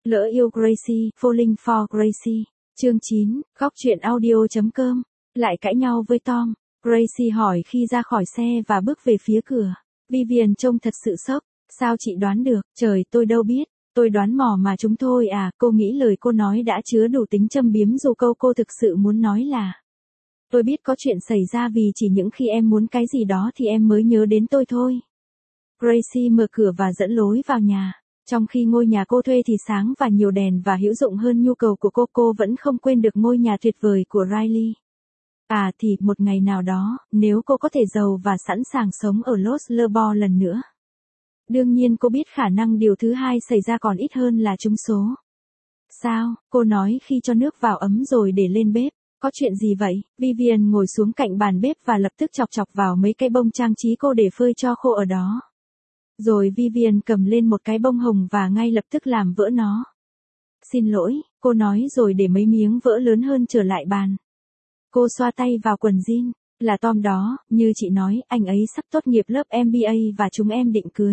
Lỡ yêu Gracie, Falling for Gracie. Chương 9, góc truyện audio.com. Lại cãi nhau với Tom. Gracie hỏi khi ra khỏi xe và bước về phía cửa. Vivian trông thật sự sốc. Sao chị đoán được? Trời, tôi đâu biết. Tôi đoán mò mà chúng thôi à. Cô nghĩ lời cô nói đã chứa đủ tính châm biếm dù câu cô thực sự muốn nói là: tôi biết có chuyện xảy ra vì chỉ những khi em muốn cái gì đó thì em mới nhớ đến tôi thôi. Gracie mở cửa và dẫn lối vào nhà. Trong khi ngôi nhà cô thuê thì sáng và nhiều đèn và hữu dụng hơn nhu cầu của cô vẫn không quên được ngôi nhà tuyệt vời của Riley. À thì, một ngày nào đó, nếu cô có thể giàu và sẵn sàng sống ở Los Lebos lần nữa. Đương nhiên cô biết khả năng điều thứ hai xảy ra còn ít hơn là trúng số. Sao? Cô nói khi cho nước vào ấm rồi để lên bếp. Có chuyện gì vậy? Vivian ngồi xuống cạnh bàn bếp và lập tức chọc chọc vào mấy cái bông trang trí cô để phơi cho khô ở đó. Rồi Vivian cầm lên một cái bông hồng và ngay lập tức làm vỡ nó. Xin lỗi, cô nói rồi để mấy miếng vỡ lớn hơn trở lại bàn. Cô xoa tay vào quần jean. Là Tom đó, như chị nói, anh ấy sắp tốt nghiệp lớp MBA và chúng em định cưới.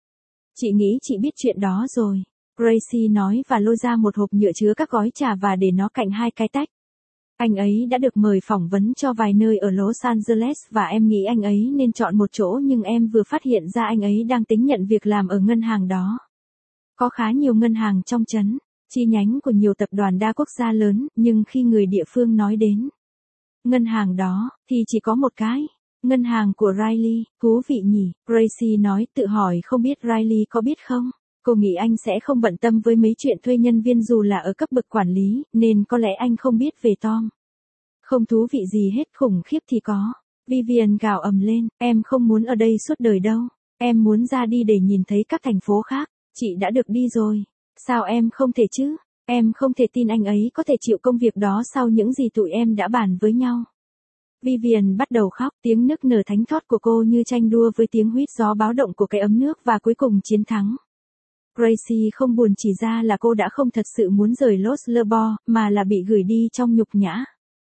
Chị nghĩ chị biết chuyện đó rồi. Gracie nói và lôi ra một hộp nhựa chứa các gói trà và để nó cạnh hai cái tách. Anh ấy đã được mời phỏng vấn cho vài nơi ở Los Angeles và em nghĩ anh ấy nên chọn một chỗ, nhưng em vừa phát hiện ra anh ấy đang tính nhận việc làm ở ngân hàng đó. Có khá nhiều ngân hàng trong trấn, chi nhánh của nhiều tập đoàn đa quốc gia lớn, nhưng khi người địa phương nói đến ngân hàng đó, thì chỉ có một cái. Ngân hàng của Riley. Thú vị nhỉ? Gracie nói, tự hỏi không biết Riley có biết không? Cô nghĩ anh sẽ không bận tâm với mấy chuyện thuê nhân viên dù là ở cấp bậc quản lý, nên có lẽ anh không biết về Tom. Không thú vị gì hết, khủng khiếp thì có. Vivian gào ầm lên, em không muốn ở đây suốt đời đâu. Em muốn ra đi để nhìn thấy các thành phố khác. Chị đã được đi rồi. Sao em không thể chứ? Em không thể tin anh ấy có thể chịu công việc đó sau những gì tụi em đã bàn với nhau. Vivian bắt đầu khóc, tiếng nức nở thánh thót của cô như tranh đua với tiếng huýt gió báo động của cái ấm nước và cuối cùng chiến thắng. Gracie không buồn chỉ ra là cô đã không thật sự muốn rời Los Lebos, mà là bị gửi đi trong nhục nhã.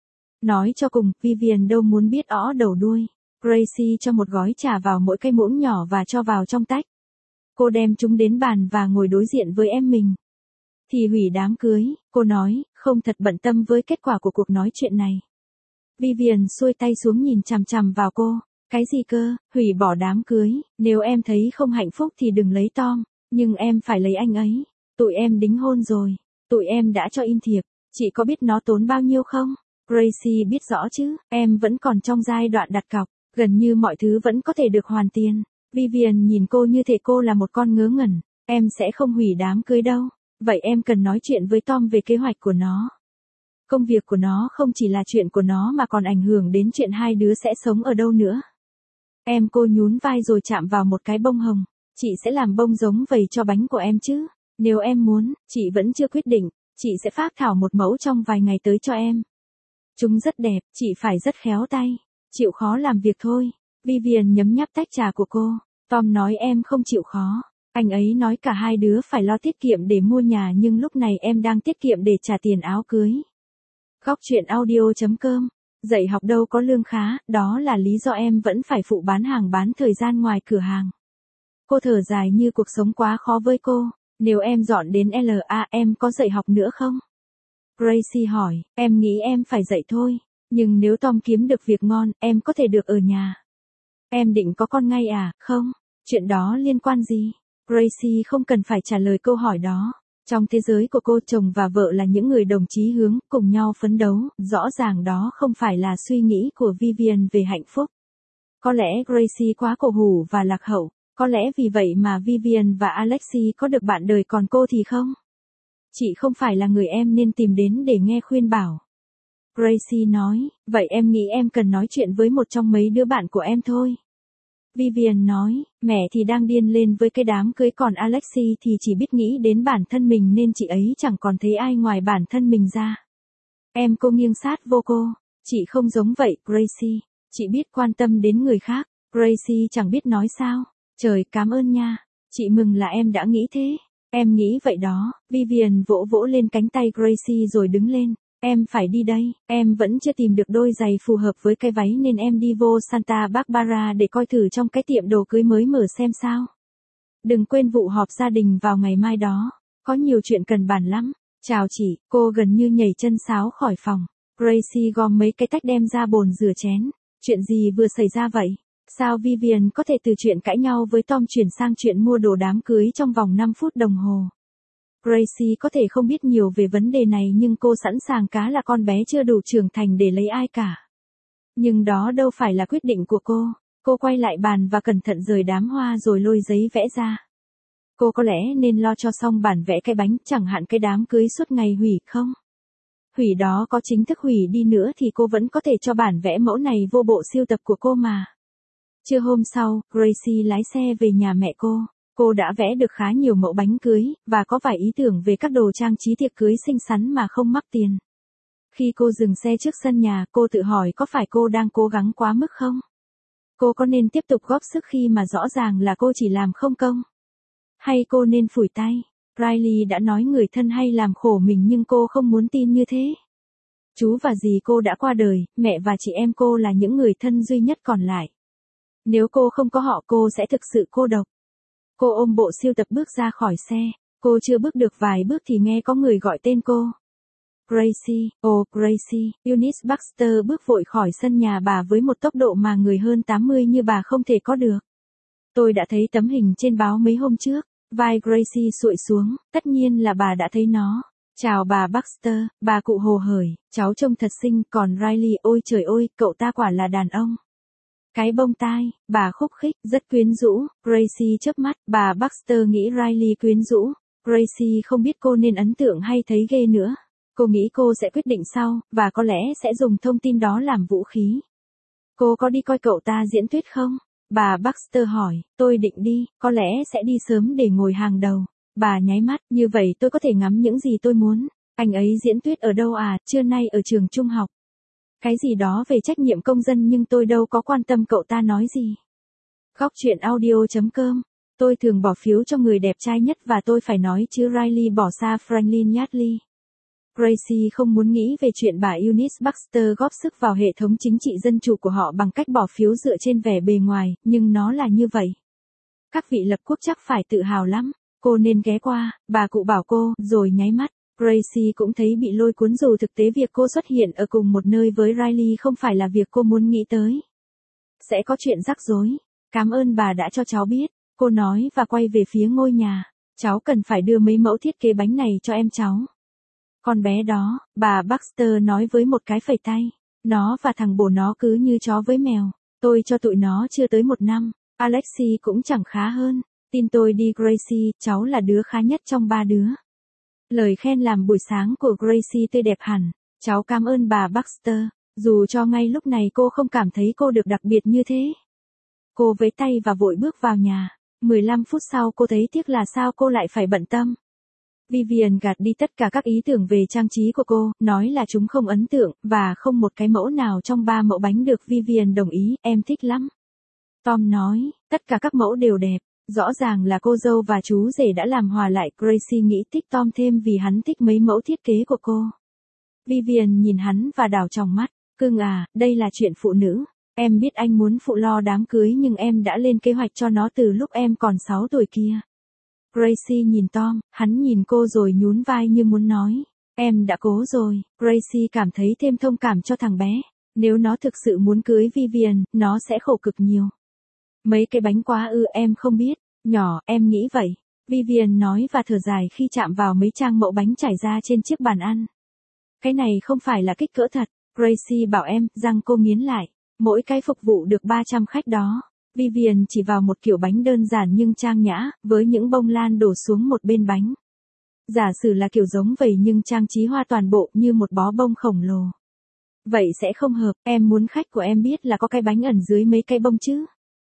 Nói cho cùng, Vivian đâu muốn biết ó đầu đuôi. Gracie cho một gói trà vào mỗi cái muỗng nhỏ và cho vào trong tách. Cô đem chúng đến bàn và ngồi đối diện với em mình. Thì hủy đám cưới, cô nói, không thật bận tâm với kết quả của cuộc nói chuyện này. Vivian xuôi tay xuống nhìn chằm chằm vào cô. Cái gì cơ? Hủy bỏ đám cưới? Nếu em thấy không hạnh phúc thì đừng lấy Tom. Nhưng em phải lấy anh ấy. Tụi em đính hôn rồi. Tụi em đã cho in thiệp. Chị có biết nó tốn bao nhiêu không? Gracie biết rõ chứ. Em vẫn còn trong giai đoạn đặt cọc. Gần như mọi thứ vẫn có thể được hoàn tiền. Vivian nhìn cô như thể cô là một con ngớ ngẩn. Em sẽ không hủy đám cưới đâu. Vậy em cần nói chuyện với Tom về kế hoạch của nó. Công việc của nó không chỉ là chuyện của nó mà còn ảnh hưởng đến chuyện hai đứa sẽ sống ở đâu nữa. Cô nhún vai rồi chạm vào một cái bông hồng. Chị sẽ làm bông giống vầy cho bánh của em chứ. Nếu em muốn, chị vẫn chưa quyết định. Chị sẽ phác thảo một mẫu trong vài ngày tới cho em. Chúng rất đẹp, chị phải rất khéo tay. Chịu khó làm việc thôi. Vivian nhấm nháp tách trà của cô. Tom nói em không chịu khó. Anh ấy nói cả hai đứa phải lo tiết kiệm để mua nhà, nhưng lúc này em đang tiết kiệm để trả tiền áo cưới. Góc truyện audio.com. Dạy học đâu có lương khá, đó là lý do em vẫn phải phụ bán hàng bán thời gian ngoài cửa hàng. Cô thở dài như cuộc sống quá khó với cô. Nếu em dọn đến LA em có dạy học nữa không? Gracie hỏi, em nghĩ em phải dạy thôi. Nhưng nếu Tom kiếm được việc ngon, em có thể được ở nhà. Em định có con ngay à? Không. Chuyện đó liên quan gì? Gracie không cần phải trả lời câu hỏi đó. Trong thế giới của cô, chồng và vợ là những người đồng chí hướng, cùng nhau phấn đấu, rõ ràng đó không phải là suy nghĩ của Vivian về hạnh phúc. Có lẽ Gracie quá cổ hủ và lạc hậu, có lẽ vì vậy mà Vivian và Alexei có được bạn đời còn cô thì không. Chị không phải là người em nên tìm đến để nghe khuyên bảo. Gracie nói, vậy em nghĩ em cần nói chuyện với một trong mấy đứa bạn của em thôi. Vivian nói, mẹ thì đang điên lên với cái đám cưới, còn Alexei thì chỉ biết nghĩ đến bản thân mình nên chị ấy chẳng còn thấy ai ngoài bản thân mình ra. Cô nghiêng sát vô cô. Chị không giống vậy, Gracie. Chị biết quan tâm đến người khác. Gracie chẳng biết nói sao. Trời, cảm ơn nha. Chị mừng là em đã nghĩ thế. Em nghĩ vậy đó. Vivian vỗ vỗ lên cánh tay Gracie rồi đứng lên. Em phải đi đây, em vẫn chưa tìm được đôi giày phù hợp với cái váy nên em đi vô Santa Barbara để coi thử trong cái tiệm đồ cưới mới mở xem sao. Đừng quên vụ họp gia đình vào ngày mai đó. Có nhiều chuyện cần bàn lắm. Chào chị, cô gần như nhảy chân sáo khỏi phòng. Gracie gom mấy cái tách đem ra bồn rửa chén. Chuyện gì vừa xảy ra vậy? Sao Vivian có thể từ chuyện cãi nhau với Tom chuyển sang chuyện mua đồ đám cưới trong vòng 5 phút đồng hồ? Gracie có thể không biết nhiều về vấn đề này nhưng cô sẵn sàng cá là con bé chưa đủ trưởng thành để lấy ai cả. Nhưng đó đâu phải là quyết định của cô. Cô quay lại bàn và cẩn thận rời đám hoa rồi lôi giấy vẽ ra. Cô có lẽ nên lo cho xong bản vẽ cái bánh, chẳng hạn cái đám cưới suốt ngày hủy không? Hủy đó có chính thức hủy đi nữa thì cô vẫn có thể cho bản vẽ mẫu này vô bộ sưu tập của cô mà. Trưa hôm sau, Gracie lái xe về nhà mẹ cô. Cô đã vẽ được khá nhiều mẫu bánh cưới, và có vài ý tưởng về các đồ trang trí tiệc cưới xinh xắn mà không mắc tiền. Khi cô dừng xe trước sân nhà, cô tự hỏi có phải cô đang cố gắng quá mức không? Cô có nên tiếp tục góp sức khi mà rõ ràng là cô chỉ làm không công? Hay cô nên phủi tay? Riley đã nói người thân hay làm khổ mình nhưng cô không muốn tin như thế. Chú và dì cô đã qua đời, mẹ và chị em cô là những người thân duy nhất còn lại. Nếu cô không có họ cô sẽ thực sự cô độc. Cô ôm bộ sưu tập bước ra khỏi xe. Cô chưa bước được vài bước thì nghe có người gọi tên cô. Gracie, Gracie, Eunice Baxter bước vội khỏi sân nhà bà với một tốc độ mà người hơn 80 như bà không thể có được. Tôi đã thấy tấm hình trên báo mấy hôm trước. Vai Gracie xuội xuống, tất nhiên là bà đã thấy nó. Chào bà Baxter, bà cụ hồ hởi, cháu trông thật xinh, còn Riley ôi trời ơi, cậu ta quả là đàn ông. Cái bông tai, bà khúc khích, rất quyến rũ, Gracie chớp mắt, bà Baxter nghĩ Riley quyến rũ. Gracie không biết cô nên ấn tượng hay thấy ghê nữa. Cô nghĩ cô sẽ quyết định sau, và có lẽ sẽ dùng thông tin đó làm vũ khí. Cô có đi coi cậu ta diễn thuyết không? Bà Baxter hỏi, tôi định đi, có lẽ sẽ đi sớm để ngồi hàng đầu. Bà nháy mắt, như vậy tôi có thể ngắm những gì tôi muốn. Anh ấy diễn thuyết ở đâu à, trưa nay ở trường trung học. Cái gì đó về trách nhiệm công dân nhưng tôi đâu có quan tâm cậu ta nói gì. Góc truyện audio.com. Tôi thường bỏ phiếu cho người đẹp trai nhất và tôi phải nói chứ Riley bỏ xa Franklin Yardley. Gracie không muốn nghĩ về chuyện bà Eunice Baxter góp sức vào hệ thống chính trị dân chủ của họ bằng cách bỏ phiếu dựa trên vẻ bề ngoài, nhưng nó là như vậy. Các vị lập quốc chắc phải tự hào lắm. Cô nên ghé qua, bà cụ bảo cô, rồi nháy mắt. Gracie cũng thấy bị lôi cuốn dù thực tế việc cô xuất hiện ở cùng một nơi với Riley không phải là việc cô muốn nghĩ tới. Sẽ có chuyện rắc rối. Cảm ơn bà đã cho cháu biết, cô nói và quay về phía ngôi nhà. Cháu cần phải đưa mấy mẫu thiết kế bánh này cho em cháu. Con bé đó, bà Baxter nói với một cái phẩy tay. Nó và thằng bồ nó cứ như chó với mèo. Tôi cho tụi nó chưa tới 1 năm. Alexi cũng chẳng khá hơn. Tin tôi đi Gracie, cháu là đứa khá nhất trong 3 đứa. Lời khen làm buổi sáng của Gracie tươi đẹp hẳn. Cháu cảm ơn bà Baxter. Dù cho ngay lúc này cô không cảm thấy cô được đặc biệt như thế. Cô vẫy tay và vội bước vào nhà. 15 phút sau cô thấy tiếc là sao cô lại phải bận tâm. Vivian gạt đi tất cả các ý tưởng về trang trí của cô, nói là chúng không ấn tượng, và không một cái mẫu nào trong 3 mẫu bánh được Vivian đồng ý, em thích lắm. Tom nói, tất cả các mẫu đều đẹp, rõ ràng là cô dâu và chú rể đã làm hòa lại. Gracie nghĩ thích Tom thêm vì hắn thích mấy mẫu thiết kế của cô. Vivian nhìn hắn và đảo tròng mắt, cưng à, đây là chuyện phụ nữ. Em biết anh muốn phụ lo đám cưới nhưng em đã lên kế hoạch cho nó từ lúc em còn 6 tuổi kia. Gracie nhìn Tom, hắn nhìn cô rồi nhún vai như muốn nói. Em đã cố rồi. Gracie cảm thấy thêm thông cảm cho thằng bé. Nếu nó thực sự muốn cưới Vivian, nó sẽ khổ cực nhiều. Mấy cái bánh quá em không biết. Nhỏ, em nghĩ vậy. Vivian nói và thở dài khi chạm vào mấy trang mẫu bánh trải ra trên chiếc bàn ăn. Cái này không phải là kích cỡ thật. Gracie bảo em, răng cô nghiến lại. Mỗi cái phục vụ được 300 khách đó. Vivian chỉ vào một kiểu bánh đơn giản nhưng trang nhã, với những bông lan đổ xuống một bên bánh. Giả sử là kiểu giống vậy nhưng trang trí hoa toàn bộ như một bó bông khổng lồ. Vậy sẽ không hợp, em muốn khách của em biết là có cái bánh ẩn dưới mấy cây bông chứ.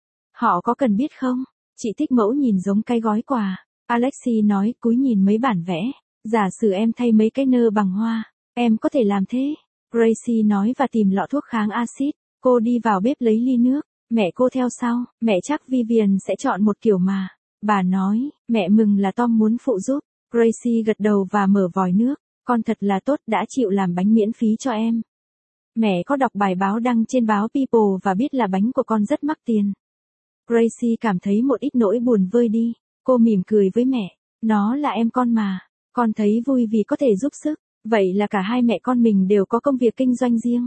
Họ có cần biết không? Chị thích mẫu nhìn giống cái gói quà. Alexi nói cúi nhìn mấy bản vẽ. Giả sử em thay mấy cái nơ bằng hoa, em có thể làm thế. Gracie nói và tìm lọ thuốc kháng axit. Cô đi vào bếp lấy ly nước. Mẹ cô theo sau, mẹ chắc Vivian sẽ chọn một kiểu mà. Bà nói, mẹ mừng là Tom muốn phụ giúp. Gracie gật đầu và mở vòi nước. Con thật là tốt đã chịu làm bánh miễn phí cho em. Mẹ có đọc bài báo đăng trên báo People và biết là bánh của con rất mắc tiền. Gracie cảm thấy một ít nỗi buồn vơi đi. Cô mỉm cười với mẹ. Nó là em con mà. Con thấy vui vì có thể giúp sức. Vậy là cả hai mẹ con mình đều có công việc kinh doanh riêng.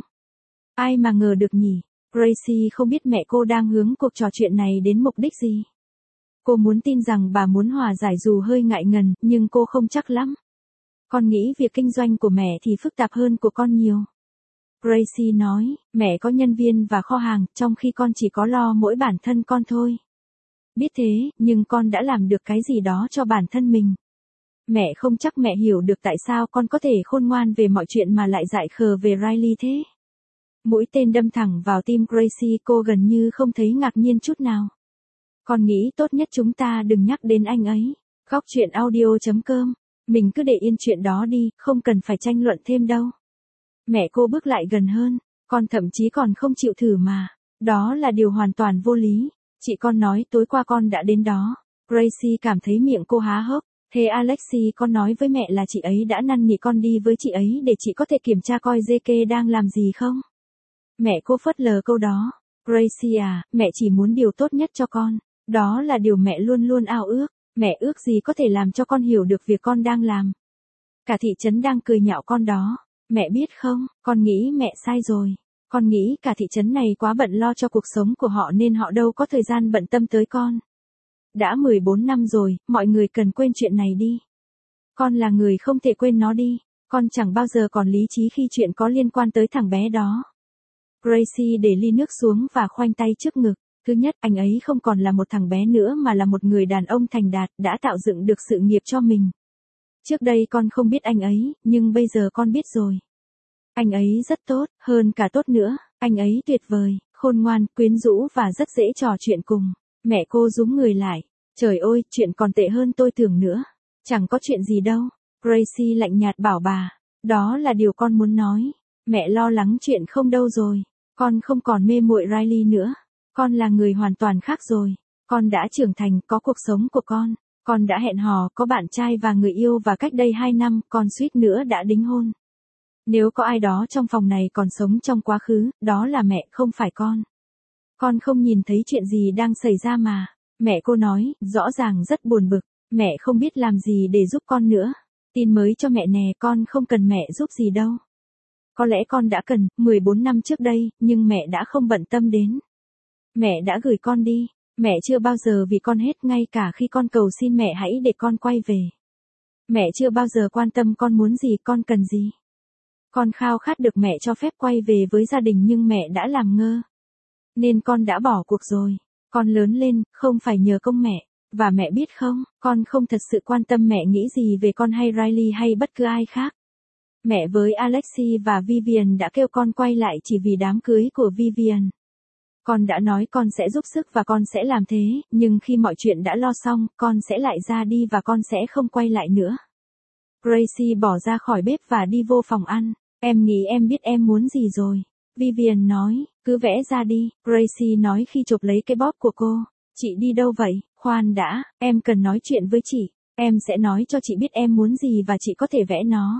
Ai mà ngờ được nhỉ? Gracie không biết mẹ cô đang hướng cuộc trò chuyện này đến mục đích gì. Cô muốn tin rằng bà muốn hòa giải dù hơi ngại ngần, nhưng cô không chắc lắm. Con nghĩ việc kinh doanh của mẹ thì phức tạp hơn của con nhiều. Gracie nói, mẹ có nhân viên và kho hàng, trong khi con chỉ có lo mỗi bản thân con thôi. Biết thế, nhưng con đã làm được cái gì đó cho bản thân mình. Mẹ không chắc mẹ hiểu được tại sao con có thể khôn ngoan về mọi chuyện mà lại dại khờ về Riley thế. Mũi tên đâm thẳng vào tim Gracie, cô gần như không thấy ngạc nhiên chút nào. Con nghĩ tốt nhất chúng ta đừng nhắc đến anh ấy. Góc chuyện audio.com. Mình cứ để yên chuyện đó đi, không cần phải tranh luận thêm đâu. Mẹ cô bước lại gần hơn. Con thậm chí còn không chịu thử mà. Đó là điều hoàn toàn vô lý. Chị con nói tối qua con đã đến đó. Gracie cảm thấy miệng cô há hốc. Thế Alexi con nói với mẹ là chị ấy đã năn nỉ con đi với chị ấy để chị có thể kiểm tra coi JK đang làm gì không? Mẹ cô phớt lờ câu đó. Gracie à, mẹ chỉ muốn điều tốt nhất cho con. Đó là điều mẹ luôn luôn ao ước. Mẹ ước gì có thể làm cho con hiểu được việc con đang làm. Cả thị trấn đang cười nhạo con đó. Mẹ biết không, con nghĩ mẹ sai rồi. Con nghĩ cả thị trấn này quá bận lo cho cuộc sống của họ nên họ đâu có thời gian bận tâm tới con. Đã 14 năm rồi, mọi người cần quên chuyện này đi. Con là người không thể quên nó đi. Con chẳng bao giờ còn lý trí khi chuyện có liên quan tới thằng bé đó. Gracie để ly nước xuống và khoanh tay trước ngực. Thứ nhất, anh ấy không còn là một thằng bé nữa mà là một người đàn ông thành đạt, đã tạo dựng được sự nghiệp cho mình. Trước đây con không biết anh ấy, nhưng bây giờ con biết rồi. Anh ấy rất tốt, hơn cả tốt nữa, anh ấy tuyệt vời, khôn ngoan, quyến rũ và rất dễ trò chuyện cùng. Mẹ cô rúm người lại. Trời ơi, chuyện còn tệ hơn tôi tưởng nữa. Chẳng có chuyện gì đâu. Gracie lạnh nhạt bảo bà. Đó là điều con muốn nói. Mẹ lo lắng chuyện không đâu rồi. Con không còn mê muội Riley nữa. Con là người hoàn toàn khác rồi. Con đã trưởng thành, có cuộc sống của con. Con đã hẹn hò, có bạn trai và người yêu và cách đây 2 năm, con suýt nữa đã đính hôn. Nếu có ai đó trong phòng này còn sống trong quá khứ, đó là mẹ, không phải con. Con không nhìn thấy chuyện gì đang xảy ra mà. Mẹ cô nói, rõ ràng rất buồn bực. Mẹ không biết làm gì để giúp con nữa. Tin mới cho mẹ nè, con không cần mẹ giúp gì đâu. Có lẽ con đã cần, 14 năm trước đây, nhưng mẹ đã không bận tâm đến. Mẹ đã gửi con đi. Mẹ chưa bao giờ vì con hết, ngay cả khi con cầu xin mẹ hãy để con quay về. Mẹ chưa bao giờ quan tâm con muốn gì, con cần gì. Con khao khát được mẹ cho phép quay về với gia đình nhưng mẹ đã làm ngơ. Nên con đã bỏ cuộc rồi. Con lớn lên, không phải nhờ công mẹ. Và mẹ biết không, con không thật sự quan tâm mẹ nghĩ gì về con hay Riley hay bất cứ ai khác. Mẹ với Alexi và Vivian đã kêu con quay lại chỉ vì đám cưới của Vivian. Con đã nói con sẽ giúp sức và con sẽ làm thế, nhưng khi mọi chuyện đã lo xong, con sẽ lại ra đi và con sẽ không quay lại nữa. Gracie bỏ ra khỏi bếp và đi vô phòng ăn. Em nghĩ em biết em muốn gì rồi. Vivian nói, cứ vẽ ra đi. Gracie nói khi chụp lấy cái bóp của cô. Chị đi đâu vậy? Khoan đã, em cần nói chuyện với chị. Em sẽ nói cho chị biết em muốn gì và chị có thể vẽ nó.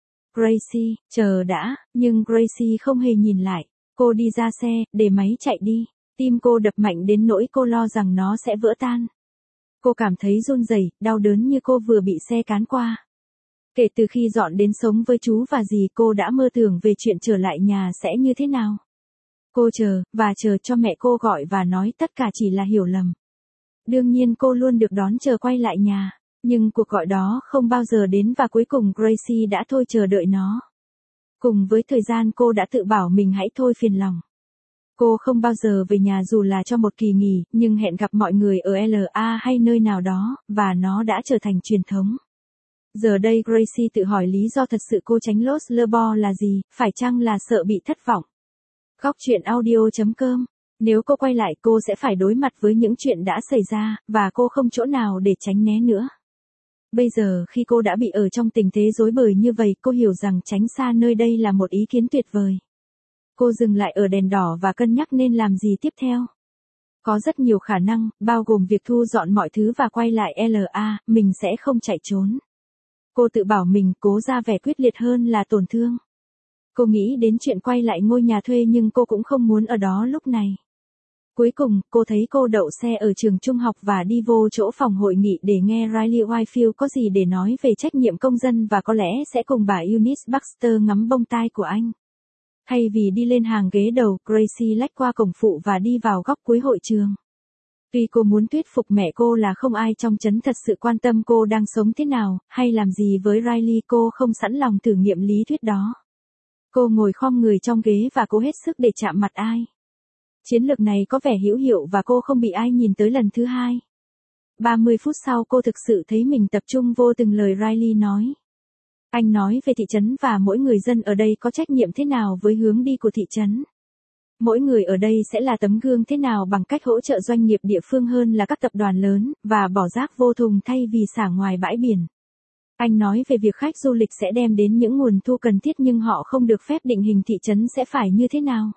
Gracie, chờ đã, nhưng Gracie không hề nhìn lại. Cô đi ra xe, để máy chạy đi. Tim cô đập mạnh đến nỗi cô lo rằng nó sẽ vỡ tan. Cô cảm thấy run rẩy, đau đớn như cô vừa bị xe cán qua. Kể từ khi dọn đến sống với chú và dì, cô đã mơ tưởng về chuyện trở lại nhà sẽ như thế nào. Cô chờ, và chờ cho mẹ cô gọi và nói tất cả chỉ là hiểu lầm. Đương nhiên cô luôn được đón chờ quay lại nhà. Nhưng cuộc gọi đó không bao giờ đến và cuối cùng Gracie đã thôi chờ đợi nó. Cùng với thời gian cô đã tự bảo mình hãy thôi phiền lòng. Cô không bao giờ về nhà dù là cho một kỳ nghỉ, nhưng hẹn gặp mọi người ở LA hay nơi nào đó, và nó đã trở thành truyền thống. Giờ đây Gracie tự hỏi lý do thật sự cô tránh Los Lebos là gì, phải chăng là sợ bị thất vọng? Góc chuyện audio.com. Nếu cô quay lại cô sẽ phải đối mặt với những chuyện đã xảy ra, và cô không chỗ nào để tránh né nữa. Bây giờ khi cô đã bị ở trong tình thế rối bời như vậy, cô hiểu rằng tránh xa nơi đây là một ý kiến tuyệt vời. Cô dừng lại ở đèn đỏ và cân nhắc nên làm gì tiếp theo. Có rất nhiều khả năng, bao gồm việc thu dọn mọi thứ và quay lại LA, mình sẽ không chạy trốn. Cô tự bảo mình cố ra vẻ quyết liệt hơn là tổn thương. Cô nghĩ đến chuyện quay lại ngôi nhà thuê nhưng cô cũng không muốn ở đó lúc này. Cuối cùng, cô thấy cô đậu xe ở trường trung học và đi vô chỗ phòng hội nghị để nghe Riley Whitefield có gì để nói về trách nhiệm công dân và có lẽ sẽ cùng bà Eunice Baxter ngắm bông tai của anh. Thay vì đi lên hàng ghế đầu, Gracie lách qua cổng phụ và đi vào góc cuối hội trường. Tuy cô muốn thuyết phục mẹ cô là không ai trong trấn thật sự quan tâm cô đang sống thế nào, hay làm gì với Riley, cô không sẵn lòng thử nghiệm lý thuyết đó. Cô ngồi khom người trong ghế và cố hết sức để chạm mặt ai. Chiến lược này có vẻ hữu hiệu và cô không bị ai nhìn tới lần thứ hai. 30 phút sau cô thực sự thấy mình tập trung vô từng lời Riley nói. Anh nói về thị trấn và mỗi người dân ở đây có trách nhiệm thế nào với hướng đi của thị trấn. Mỗi người ở đây sẽ là tấm gương thế nào bằng cách hỗ trợ doanh nghiệp địa phương hơn là các tập đoàn lớn, và bỏ rác vô thùng thay vì xả ngoài bãi biển. Anh nói về việc khách du lịch sẽ đem đến những nguồn thu cần thiết nhưng họ không được phép định hình thị trấn sẽ phải như thế nào.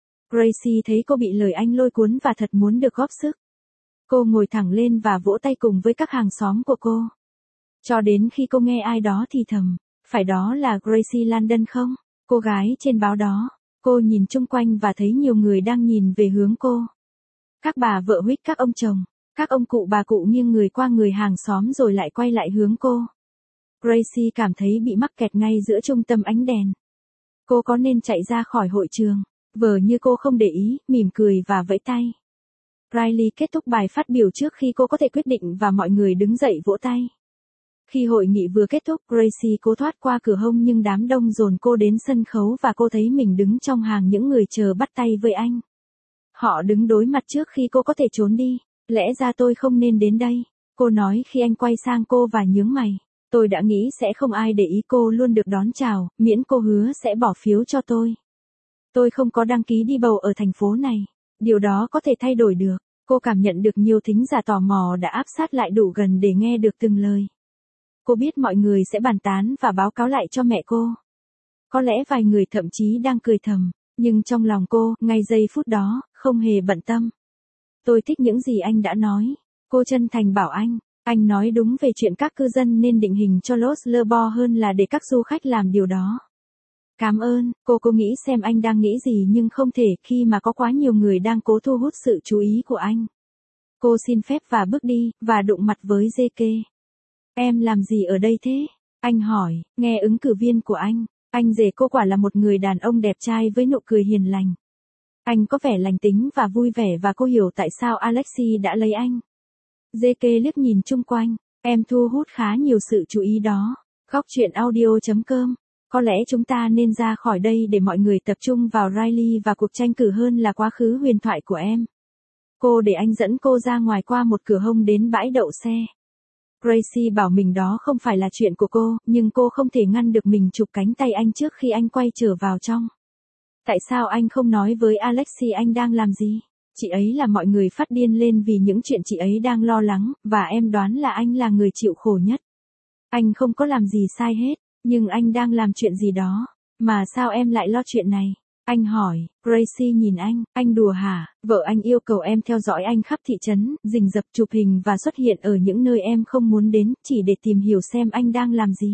Gracie thấy cô bị lời anh lôi cuốn và thật muốn được góp sức. Cô ngồi thẳng lên và vỗ tay cùng với các hàng xóm của cô. Cho đến khi cô nghe ai đó thì thầm, phải đó là Gracie Landon không? Cô gái trên báo đó. Cô nhìn chung quanh và thấy nhiều người đang nhìn về hướng cô. Các bà vợ huých các ông chồng, các ông cụ bà cụ nghiêng người qua người hàng xóm rồi lại quay lại hướng cô. Gracie cảm thấy bị mắc kẹt ngay giữa trung tâm ánh đèn. Cô có nên chạy ra khỏi hội trường? Vờ như cô không để ý, mỉm cười và vẫy tay. Riley kết thúc bài phát biểu trước khi cô có thể quyết định và mọi người đứng dậy vỗ tay. Khi hội nghị vừa kết thúc, Gracie cố thoát qua cửa hông nhưng đám đông dồn cô đến sân khấu và cô thấy mình đứng trong hàng những người chờ bắt tay với anh. Họ đứng đối mặt trước khi cô có thể trốn đi. Lẽ ra tôi không nên đến đây, cô nói khi anh quay sang cô và nhướng mày. Tôi đã nghĩ sẽ không ai để ý, cô luôn được đón chào, miễn cô hứa sẽ bỏ phiếu cho tôi. Tôi không có đăng ký đi bầu ở thành phố này. Điều đó có thể thay đổi được. Cô cảm nhận được nhiều thính giả tò mò đã áp sát lại đủ gần để nghe được từng lời. Cô biết mọi người sẽ bàn tán và báo cáo lại cho mẹ cô. Có lẽ vài người thậm chí đang cười thầm, nhưng trong lòng cô, ngay giây phút đó, không hề bận tâm. Tôi thích những gì anh đã nói. Cô chân thành bảo anh nói đúng về chuyện các cư dân nên định hình cho Los Lebos hơn là để các du khách làm điều đó. Cảm ơn, cô nghĩ xem anh đang nghĩ gì nhưng không thể khi mà có quá nhiều người đang cố thu hút sự chú ý của anh. Cô xin phép và bước đi, và đụng mặt với JK. Em làm gì ở đây thế? Anh hỏi, nghe ứng cử viên của anh rể cô quả là một người đàn ông đẹp trai với nụ cười hiền lành. Anh có vẻ lành tính và vui vẻ và cô hiểu tại sao Alexi đã lấy anh. JK liếc nhìn chung quanh, em thu hút khá nhiều sự chú ý đó. Góc chuyện audio.com. Có lẽ chúng ta nên ra khỏi đây để mọi người tập trung vào Riley và cuộc tranh cử hơn là quá khứ huyền thoại của em. Cô để anh dẫn cô ra ngoài qua một cửa hông đến bãi đậu xe. Gracie bảo mình đó không phải là chuyện của cô, nhưng cô không thể ngăn được mình chụp cánh tay anh trước khi anh quay trở vào trong. Tại sao anh không nói với Alexi anh đang làm gì? Chị ấy là mọi người phát điên lên vì những chuyện chị ấy đang lo lắng, và em đoán là anh là người chịu khổ nhất. Anh không có làm gì sai hết, nhưng anh đang làm chuyện gì đó. Mà sao em lại lo chuyện này? Anh hỏi. Gracie nhìn anh đùa hả? Vợ anh yêu cầu em theo dõi anh khắp thị trấn, rình rập chụp hình và xuất hiện ở những nơi em không muốn đến, chỉ để tìm hiểu xem anh đang làm gì.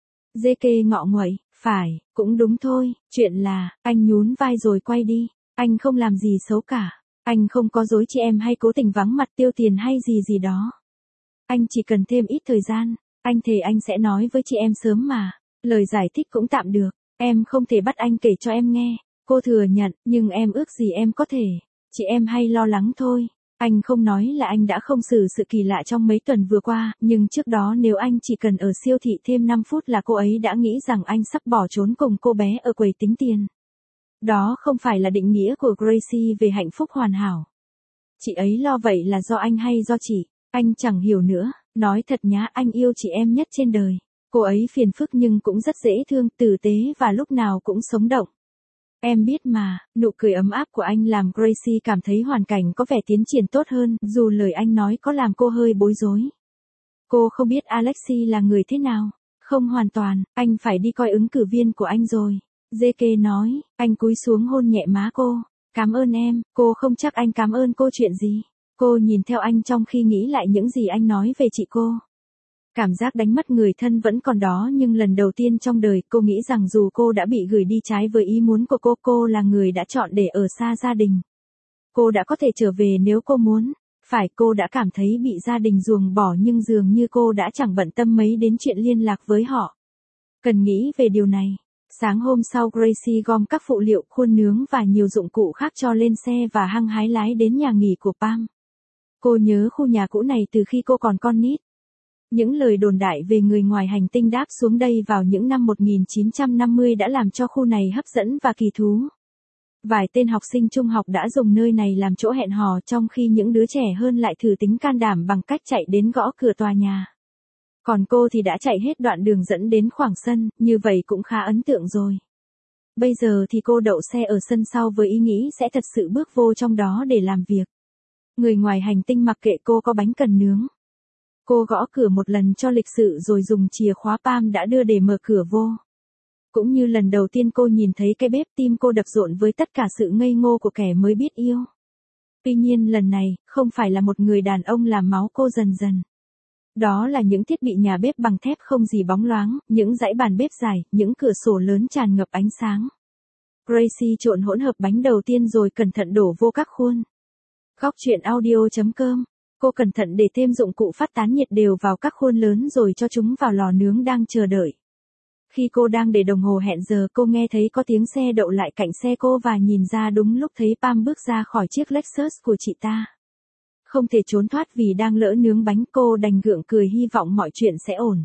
JK ngọ nguậy, phải, cũng đúng thôi, chuyện là, anh nhún vai rồi quay đi. Anh không làm gì xấu cả. Anh không có dối chị em hay cố tình vắng mặt tiêu tiền hay gì đó. Anh chỉ cần thêm ít thời gian. Anh thề anh sẽ nói với chị em sớm mà. Lời giải thích cũng tạm được. Em không thể bắt anh kể cho em nghe. Cô thừa nhận, nhưng em ước gì em có thể. Chị em hay lo lắng thôi. Anh không nói là anh đã không xử sự kỳ lạ trong mấy tuần vừa qua, nhưng trước đó nếu anh chỉ cần ở siêu thị thêm 5 phút là cô ấy đã nghĩ rằng anh sắp bỏ trốn cùng cô bé ở quầy tính tiền. Đó không phải là định nghĩa của Gracie về hạnh phúc hoàn hảo. Chị ấy lo vậy là do anh hay do chị? Anh chẳng hiểu nữa. Nói thật nhá, anh yêu chị em nhất trên đời. Cô ấy phiền phức nhưng cũng rất dễ thương, tử tế và lúc nào cũng sống động. Em biết mà. Nụ cười ấm áp của anh làm Gracie cảm thấy hoàn cảnh có vẻ tiến triển tốt hơn, dù lời anh nói có làm cô hơi bối rối. Cô không biết Alexi là người thế nào. Không hoàn toàn, anh phải đi coi ứng cử viên của anh rồi. JK nói, anh cúi xuống hôn nhẹ má cô. Cảm ơn em. Cô không chắc anh cảm ơn cô chuyện gì. Cô nhìn theo anh trong khi nghĩ lại những gì anh nói về chị cô. Cảm giác đánh mất người thân vẫn còn đó, nhưng lần đầu tiên trong đời cô nghĩ rằng dù cô đã bị gửi đi trái với ý muốn của cô là người đã chọn để ở xa gia đình. Cô đã có thể trở về nếu cô muốn. Phải, cô đã cảm thấy bị gia đình ruồng bỏ nhưng dường như cô đã chẳng bận tâm mấy đến chuyện liên lạc với họ. Cần nghĩ về điều này. Sáng hôm sau Gracie gom các phụ liệu khuôn nướng và nhiều dụng cụ khác cho lên xe và hăng hái lái đến nhà nghỉ của Pam. Cô nhớ khu nhà cũ này từ khi cô còn con nít. Những lời đồn đại về người ngoài hành tinh đáp xuống đây vào những năm 1950 đã làm cho khu này hấp dẫn và kỳ thú. Vài tên học sinh trung học đã dùng nơi này làm chỗ hẹn hò trong khi những đứa trẻ hơn lại thử tính can đảm bằng cách chạy đến gõ cửa tòa nhà. Còn cô thì đã chạy hết đoạn đường dẫn đến khoảng sân, như vậy cũng khá ấn tượng rồi. Bây giờ thì cô đậu xe ở sân sau với ý nghĩ sẽ thật sự bước vô trong đó để làm việc. Người ngoài hành tinh mặc kệ cô có bánh cần nướng. Cô gõ cửa một lần cho lịch sự rồi dùng chìa khóa Pam đã đưa để mở cửa vô. Cũng như lần đầu tiên cô nhìn thấy cái bếp, tim cô đập rộn với tất cả sự ngây ngô của kẻ mới biết yêu. Tuy nhiên lần này, không phải là một người đàn ông làm máu cô dần dần. Đó là những thiết bị nhà bếp bằng thép không gì bóng loáng, những dãy bàn bếp dài, những cửa sổ lớn tràn ngập ánh sáng. Gracie trộn hỗn hợp bánh đầu tiên rồi cẩn thận đổ vô các khuôn. Góc truyện audio.com. Cô cẩn thận để thêm dụng cụ phát tán nhiệt đều vào các khuôn lớn rồi cho chúng vào lò nướng đang chờ đợi. Khi cô đang để đồng hồ hẹn giờ, cô nghe thấy có tiếng xe đậu lại cạnh xe cô và nhìn ra đúng lúc thấy Pam bước ra khỏi chiếc Lexus của chị ta. Không thể trốn thoát vì đang lỡ nướng bánh, cô đành gượng cười hy vọng mọi chuyện sẽ ổn.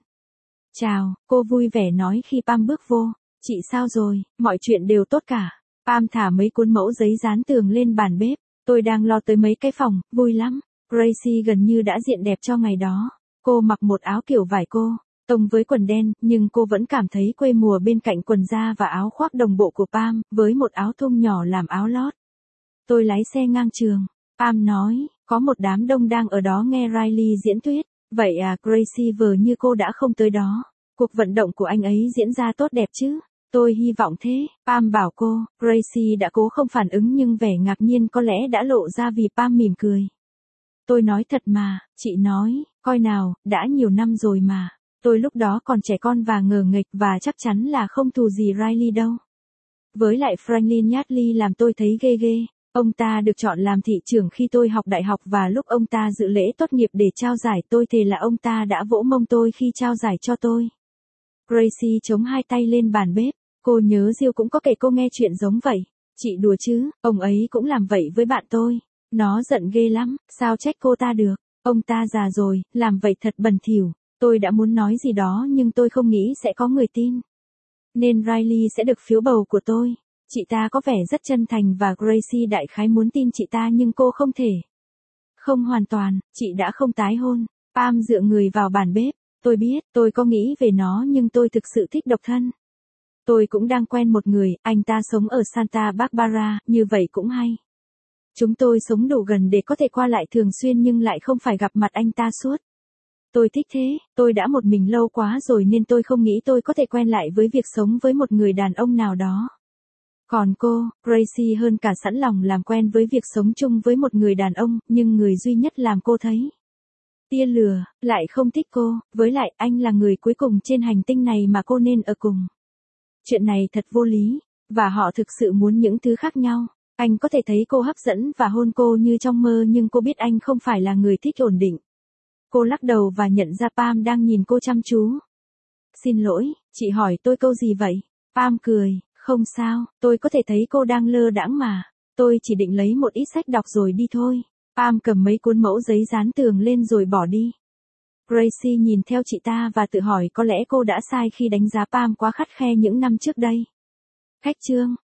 Chào, cô vui vẻ nói khi Pam bước vô. Chị sao rồi, mọi chuyện đều tốt cả. Pam thả mấy cuốn mẫu giấy dán tường lên bàn bếp. Tôi đang lo tới mấy cái phòng, vui lắm. Gracie gần như đã diện đẹp cho ngày đó. Cô mặc một áo kiểu vải cô, tông với quần đen, nhưng cô vẫn cảm thấy quê mùa bên cạnh quần da và áo khoác đồng bộ của Pam, với một áo thun nhỏ làm áo lót. Tôi lái xe ngang trường. Pam nói, có một đám đông đang ở đó nghe Riley diễn thuyết. Vậy à, Gracie vờ như cô đã không tới đó. Cuộc vận động của anh ấy diễn ra tốt đẹp chứ? Tôi hy vọng thế, Pam bảo cô. Gracie đã cố không phản ứng nhưng vẻ ngạc nhiên có lẽ đã lộ ra vì Pam mỉm cười. Tôi nói thật mà, chị nói, coi nào, đã nhiều năm rồi mà. Tôi lúc đó còn trẻ con và ngờ nghệch và chắc chắn là không thù gì Riley đâu. Với lại Franklin Yardley làm tôi thấy ghê ghê. Ông ta được chọn làm thị trưởng khi tôi học đại học và lúc ông ta dự lễ tốt nghiệp để trao giải tôi thề là ông ta đã vỗ mông tôi khi trao giải cho tôi. Gracie chống hai tay lên bàn bếp. Cô nhớ Jill cũng có kể cô nghe chuyện giống vậy. Chị đùa chứ, ông ấy cũng làm vậy với bạn tôi. Nó giận ghê lắm, sao trách cô ta được. Ông ta già rồi, làm vậy thật bẩn thỉu. Tôi đã muốn nói gì đó nhưng tôi không nghĩ sẽ có người tin. Nên Riley sẽ được phiếu bầu của tôi. Chị ta có vẻ rất chân thành và Gracie đại khái muốn tin chị ta nhưng cô không thể. Không hoàn toàn, chị đã không tái hôn. Pam dựa người vào bàn bếp. Tôi biết, tôi có nghĩ về nó nhưng tôi thực sự thích độc thân. Tôi cũng đang quen một người, anh ta sống ở Santa Barbara, như vậy cũng hay. Chúng tôi sống đủ gần để có thể qua lại thường xuyên nhưng lại không phải gặp mặt anh ta suốt. Tôi thích thế, tôi đã một mình lâu quá rồi nên tôi không nghĩ tôi có thể quen lại với việc sống với một người đàn ông nào đó. Còn cô, Gracie hơn cả sẵn lòng làm quen với việc sống chung với một người đàn ông, nhưng người duy nhất làm cô thấy tia lửa, lại không thích cô, với lại anh là người cuối cùng trên hành tinh này mà cô nên ở cùng. Chuyện này thật vô lý, và họ thực sự muốn những thứ khác nhau. Anh có thể thấy cô hấp dẫn và hôn cô như trong mơ nhưng cô biết anh không phải là người thích ổn định. Cô lắc đầu và nhận ra Pam đang nhìn cô chăm chú. Xin lỗi, chị hỏi tôi câu gì vậy? Pam cười, không sao, tôi có thể thấy cô đang lơ đãng mà. Tôi chỉ định lấy một ít sách đọc rồi đi thôi. Pam cầm mấy cuốn mẫu giấy dán tường lên rồi bỏ đi. Gracie nhìn theo chị ta và tự hỏi có lẽ cô đã sai khi đánh giá Pam quá khắt khe những năm trước đây. Khách chương